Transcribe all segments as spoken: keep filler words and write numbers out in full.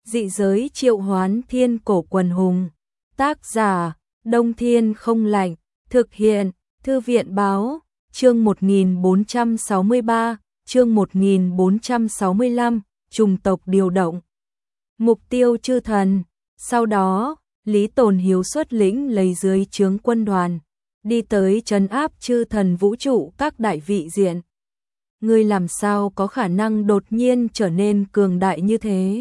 Dị giới triệu hoán thiên cổ quần hùng. Tác giả, Đông Thiên Không Lạnh. Thực hiện, Thư viện Báo. Chương một nghìn bốn trăm sáu mươi ba, chương một nghìn bốn trăm sáu mươi lăm, trùng tộc điều động. Mục tiêu chư thần. Sau đó, Lý Tồn Hiếu xuất lĩnh lấy dưới trướng quân đoàn, đi tới trấn áp chư thần vũ trụ các đại vị diện. Ngươi làm sao có khả năng đột nhiên trở nên cường đại như thế?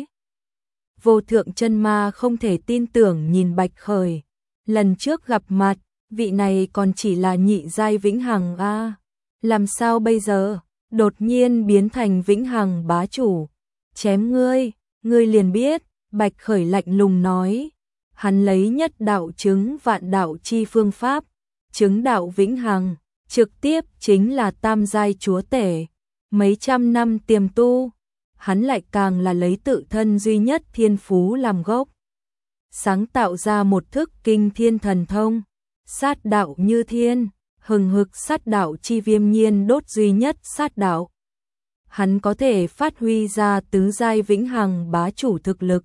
Vô Thượng Chân Ma không thể tin tưởng nhìn Bạch Khởi. Lần trước gặp mặt, vị này còn chỉ là nhị giai vĩnh hằng a, làm sao bây giờ đột nhiên biến thành vĩnh hằng bá chủ? Chém ngươi, ngươi liền biết. Bạch Khởi lạnh lùng nói. Hắn lấy nhất đạo chứng vạn đạo chi phương pháp, chứng đạo vĩnh hằng, trực tiếp chính là tam giai chúa tể. Mấy trăm năm tiềm tu, hắn lại càng là lấy tự thân duy nhất thiên phú làm gốc, sáng tạo ra một thức kinh thiên thần thông, sát đạo như thiên, hừng hực sát đạo chi viêm nhiên đốt duy nhất sát đạo. Hắn có thể phát huy ra tứ giai vĩnh hằng bá chủ thực lực.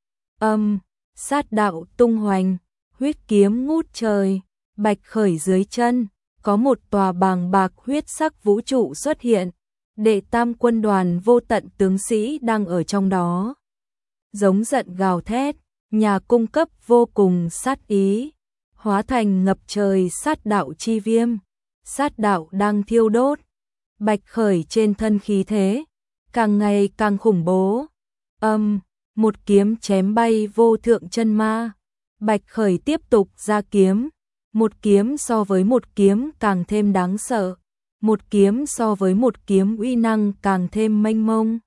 Âm, sát đạo tung hoành, huyết kiếm ngút trời. Bạch Khởi dưới chân có một tòa bàng bạc huyết sắc vũ trụ xuất hiện. Đệ tam quân đoàn vô tận tướng sĩ đang ở trong đó, giống giận gào thét, nhà cung cấp vô cùng sát ý, hóa thành ngập trời sát đạo chi viêm. Sát đạo đang thiêu đốt. Bạch Khởi trên thân khí thế càng ngày càng khủng bố. Âm, một kiếm chém bay Vô Thượng Chân Ma. Bạch Khởi tiếp tục ra kiếm, một kiếm so với một kiếm càng thêm đáng sợ, một kiếm so với một kiếm uy năng càng thêm mênh mông.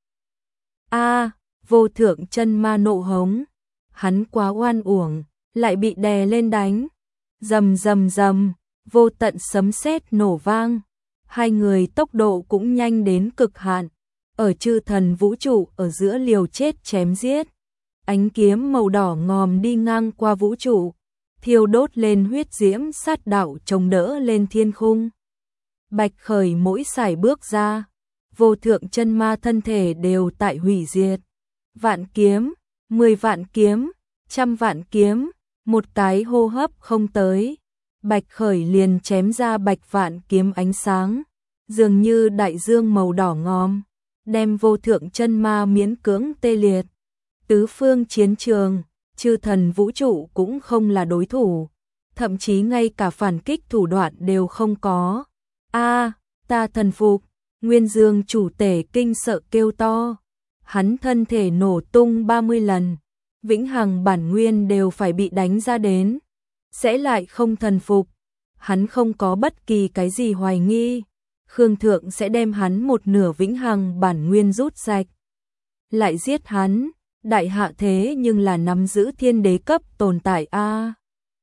A, Vô Thượng Chân Ma nộ hống, hắn quá oan uổng, lại bị đè lên đánh. Rầm rầm rầm, vô tận sấm sét nổ vang. Hai người tốc độ cũng nhanh đến cực hạn, ở chư thần vũ trụ ở giữa liều chết chém giết. Ánh kiếm màu đỏ ngòm đi ngang qua vũ trụ, thiêu đốt lên huyết diễm sát đạo chống đỡ lên thiên khung. Bạch Khởi mỗi sải bước ra, Vô Thượng Chân Ma thân thể đều tại hủy diệt. Vạn kiếm, mười vạn kiếm, trăm vạn kiếm, một cái hô hấp không tới, Bạch Khởi liền chém ra bạch vạn kiếm ánh sáng, dường như đại dương màu đỏ ngòm, đem Vô Thượng Chân Ma miễn cưỡng tê liệt. Tứ phương chiến trường, chư thần vũ trụ cũng không là đối thủ, thậm chí ngay cả phản kích thủ đoạn đều không có. A, ta thần phục. Nguyên Dương chủ tể kinh sợ kêu to. Hắn thân thể nổ tung ba mươi lần, vĩnh hằng bản nguyên đều phải bị đánh ra đến, sẽ lại không thần phục. Hắn không có bất kỳ cái gì hoài nghi, Khương Thượng sẽ đem hắn một nửa vĩnh hằng bản nguyên rút sạch, lại giết hắn. Đại hạ thế nhưng là nắm giữ thiên đế cấp tồn tại a.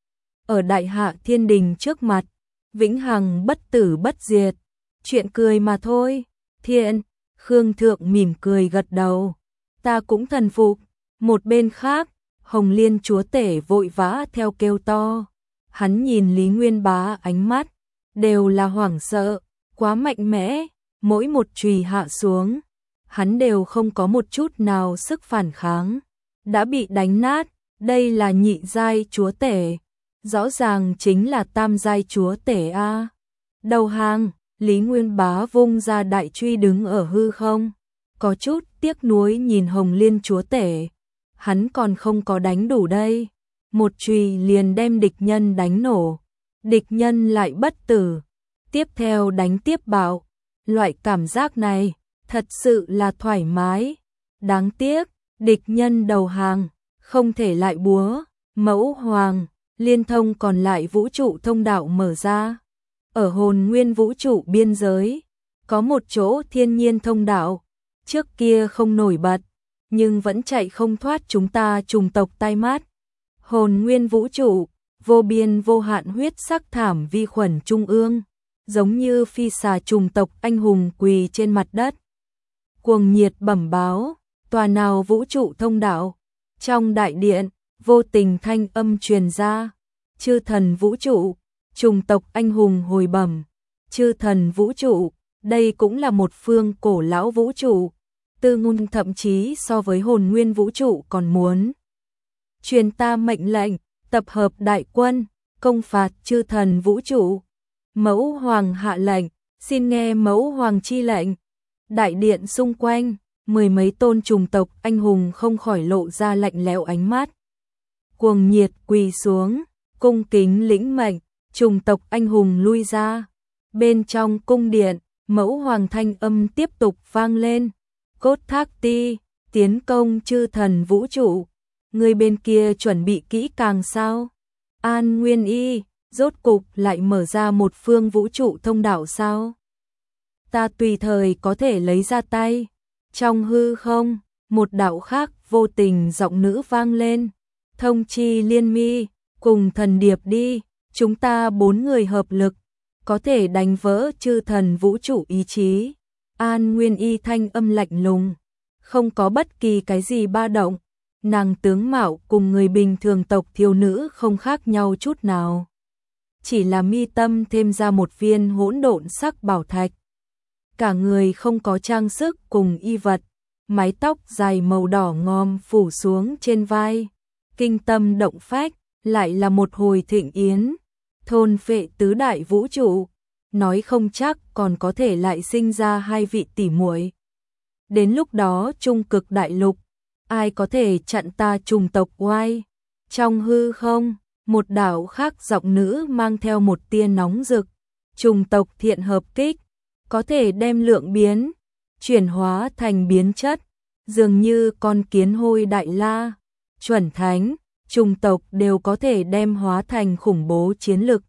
Ở đại hạ thiên đình trước mặt, vĩnh hằng bất tử bất diệt, chuyện cười mà thôi. Thiện, Khương Thượng mỉm cười gật đầu, ta cũng thần phục. Một bên khác, Hồng Liên chúa tể vội vã theo kêu to. Hắn nhìn Lý Nguyên Bá ánh mắt đều là hoảng sợ, quá mạnh mẽ, mỗi một chùy hạ xuống, hắn đều không có một chút nào sức phản kháng, đã bị đánh nát. Đây là nhị giai chúa tể, rõ ràng chính là tam giai chúa tể a. Đầu hàng. Lý Nguyên Bá vung ra đại truy đứng ở hư không, có chút tiếc nuối nhìn Hồng Liên chúa tể. Hắn còn không có đánh đủ đây, một truy liền đem địch nhân đánh nổ, địch nhân lại bất tử, tiếp theo đánh tiếp bạo. Loại cảm giác này thật sự là thoải mái. Đáng tiếc, địch nhân đầu hàng, không thể lại búa. Mẫu Hoàng, liên thông còn lại vũ trụ thông đạo mở ra. Ở hồn nguyên vũ trụ biên giới, có một chỗ thiên nhiên thông đạo, trước kia không nổi bật, nhưng vẫn chạy không thoát chúng ta trùng tộc tai mắt. Hồn nguyên vũ trụ, vô biên vô hạn huyết sắc thảm vi khuẩn trung ương, giống như phi xà trùng tộc anh hùng quỳ trên mặt đất. Cuồng nhiệt bẩm báo, tòa nào vũ trụ thông đạo. Trong đại điện, vô tình thanh âm truyền ra, chư thần vũ trụ, trùng tộc anh hùng hồi bẩm. Chư thần vũ trụ, đây cũng là một phương cổ lão vũ trụ, Tư Ngôn thậm chí so với hồn nguyên vũ trụ còn muốn. Truyền ta mệnh lệnh, tập hợp đại quân, công phạt chư thần vũ trụ. Mẫu hoàng hạ lệnh, xin nghe mẫu hoàng chi lệnh. Đại điện xung quanh, mười mấy tôn trùng tộc anh hùng không khỏi lộ ra lạnh lẽo ánh mắt. Cuồng nhiệt quỳ xuống, cung kính lĩnh mệnh, trùng tộc anh hùng lui ra. Bên trong cung điện, mẫu hoàng thanh âm tiếp tục vang lên. Cốt Thác Ti, tiến công chư thần vũ trụ. Người bên kia chuẩn bị kỹ càng sao? An Nguyên Y, rốt cục lại mở ra một phương vũ trụ thông đạo sao? Ta tùy thời có thể lấy ra tay. Trong hư không, một đạo khác vô tình giọng nữ vang lên. Thông chi Liên Mi, cùng thần điệp đi, chúng ta bốn người hợp lực, có thể đánh vỡ chư thần vũ trụ ý chí. An Nguyên Y thanh âm lạnh lùng, không có bất kỳ cái gì ba động. Nàng tướng mạo cùng người bình thường tộc thiếu nữ không khác nhau chút nào. Chỉ là mi tâm thêm ra một viên hỗn độn sắc bảo thạch. Cả người không có trang sức cùng y vật, mái tóc dài màu đỏ ngòm phủ xuống trên vai. Kinh tâm động phách, lại là một hồi thịnh yến. Thôn phệ tứ đại vũ trụ, nói không chắc còn có thể lại sinh ra hai vị tỷ muội. Đến lúc đó trung cực đại lục, ai có thể chặn ta trùng tộc oai? Trong hư không, một đạo khác giọng nữ mang theo một tia nóng rực. Trùng tộc thiện hợp kích, có thể đem lượng biến, chuyển hóa thành biến chất, dường như con kiến hôi đại la, chuẩn thánh, trùng tộc đều có thể đem hóa thành khủng bố chiến lực.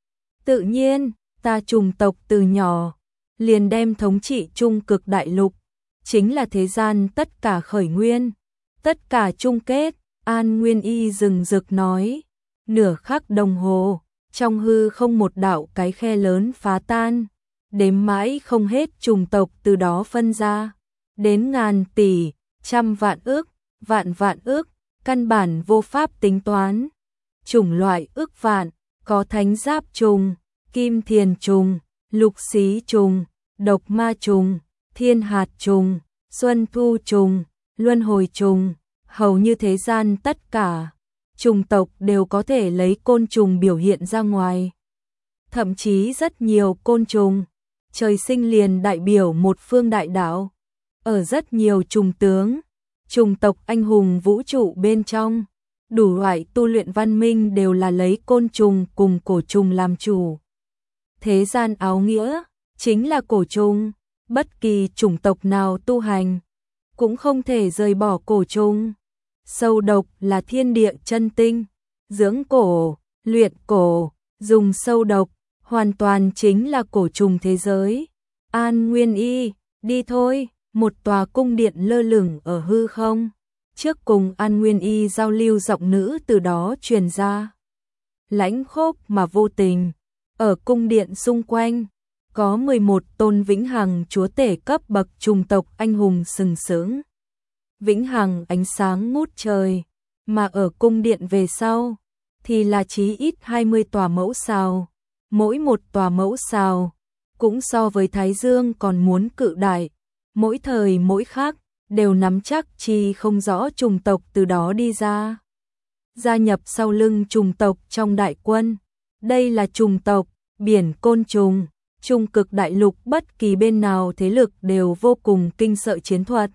Tự nhiên, ta trùng tộc từ nhỏ, liền đem thống trị trung cực đại lục, chính là thế gian tất cả khởi nguyên, tất cả chung kết. An Nguyên Y rừng rực nói. Nửa khắc đồng hồ, trong hư không một đạo cái khe lớn phá tan, đếm mãi không hết trùng tộc từ đó phân ra, đến ngàn tỷ, trăm vạn ước, vạn vạn ước, căn bản vô pháp tính toán. Chủng loại ước vạn, có thánh giáp trùng, kim thiền trùng, lục xí trùng, độc ma trùng, thiên hạt trùng, xuân thu trùng, luân hồi trùng, hầu như thế gian tất cả trùng tộc đều có thể lấy côn trùng biểu hiện ra ngoài. Thậm chí rất nhiều côn trùng trời sinh liền đại biểu một phương đại đạo. Ở rất nhiều trùng tướng, trùng tộc anh hùng vũ trụ bên trong, đủ loại tu luyện văn minh đều là lấy côn trùng cùng cổ trùng làm chủ. Thế gian áo nghĩa chính là cổ trùng, bất kỳ chủng tộc nào tu hành cũng không thể rời bỏ cổ trùng. Sâu độc là thiên địa chân tinh, dưỡng cổ, luyện cổ, dùng sâu độc, hoàn toàn chính là cổ trùng thế giới. An Nguyên Y, đi thôi. Một tòa cung điện lơ lửng ở hư không. Trước cùng An Nguyên Y giao lưu giọng nữ từ đó truyền ra. Lãnh khốc mà vô tình, ở cung điện xung quanh, có mười một tôn vĩnh hằng chúa tể cấp bậc trùng tộc anh hùng sừng sững. Vĩnh hằng ánh sáng ngút trời, mà ở cung điện về sau, thì là chí ít hai mươi tòa mẫu sao. Mỗi một tòa mẫu sao, cũng so với Thái Dương còn muốn cự đại. Mỗi thời mỗi khác, đều nắm chắc chi không rõ trùng tộc từ đó đi ra. Gia nhập sau lưng trùng tộc trong đại quân. Đây là trùng tộc, biển côn trùng, trung cực đại lục bất kỳ bên nào thế lực đều vô cùng kinh sợ chiến thuật.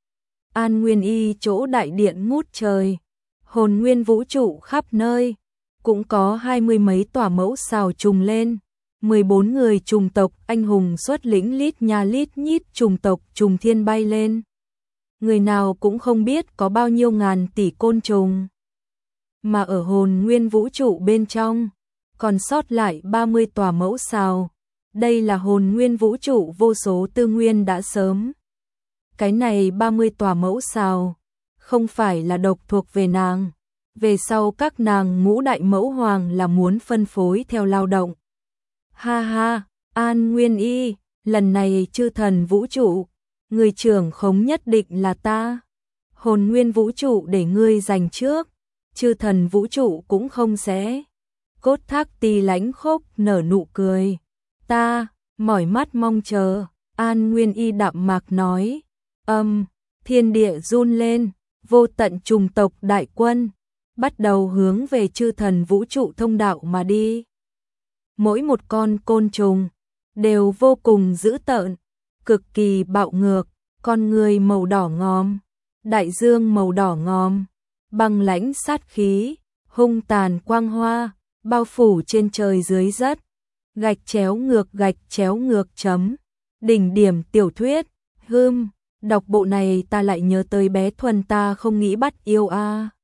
An Nguyên Y chỗ đại điện ngút trời, hồn nguyên vũ trụ khắp nơi, cũng có hai mươi mấy tòa mẫu sao trùng lên. mười bốn người trùng tộc anh hùng xuất lĩnh lít nha lít nhít trùng tộc trùng thiên bay lên. Người nào cũng không biết có bao nhiêu ngàn tỷ côn trùng. Mà ở hồn nguyên vũ trụ bên trong, còn sót lại ba mươi tòa mẫu sao. Đây là hồn nguyên vũ trụ vô số tư nguyên đã sớm. Cái này ba mươi tòa mẫu sao, không phải là độc thuộc về nàng. Về sau các nàng ngũ đại mẫu hoàng là muốn phân phối theo lao động. Ha ha, An Nguyên Y, lần này chư thần vũ trụ, người trưởng khống nhất định là ta. Hồn nguyên vũ trụ để ngươi giành trước, chư thần vũ trụ cũng không sẽ. Cốt Thác Ti lãnh khốc nở nụ cười. Ta, mỏi mắt mong chờ, An Nguyên Y đạm mạc nói. Âm, thiên địa run lên, vô tận trùng tộc đại quân bắt đầu hướng về chư thần vũ trụ thông đạo mà đi. Mỗi một con côn trùng đều vô cùng dữ tợn, cực kỳ bạo ngược, con người màu đỏ ngòm, đại dương màu đỏ ngòm, băng lãnh sát khí, hung tàn quang hoa, bao phủ trên trời dưới đất. Gạch chéo ngược gạch chéo ngược chấm. Đỉnh điểm tiểu thuyết. Hưm, đọc bộ này ta lại nhớ tới bé Thuần ta không nghĩ bắt yêu a.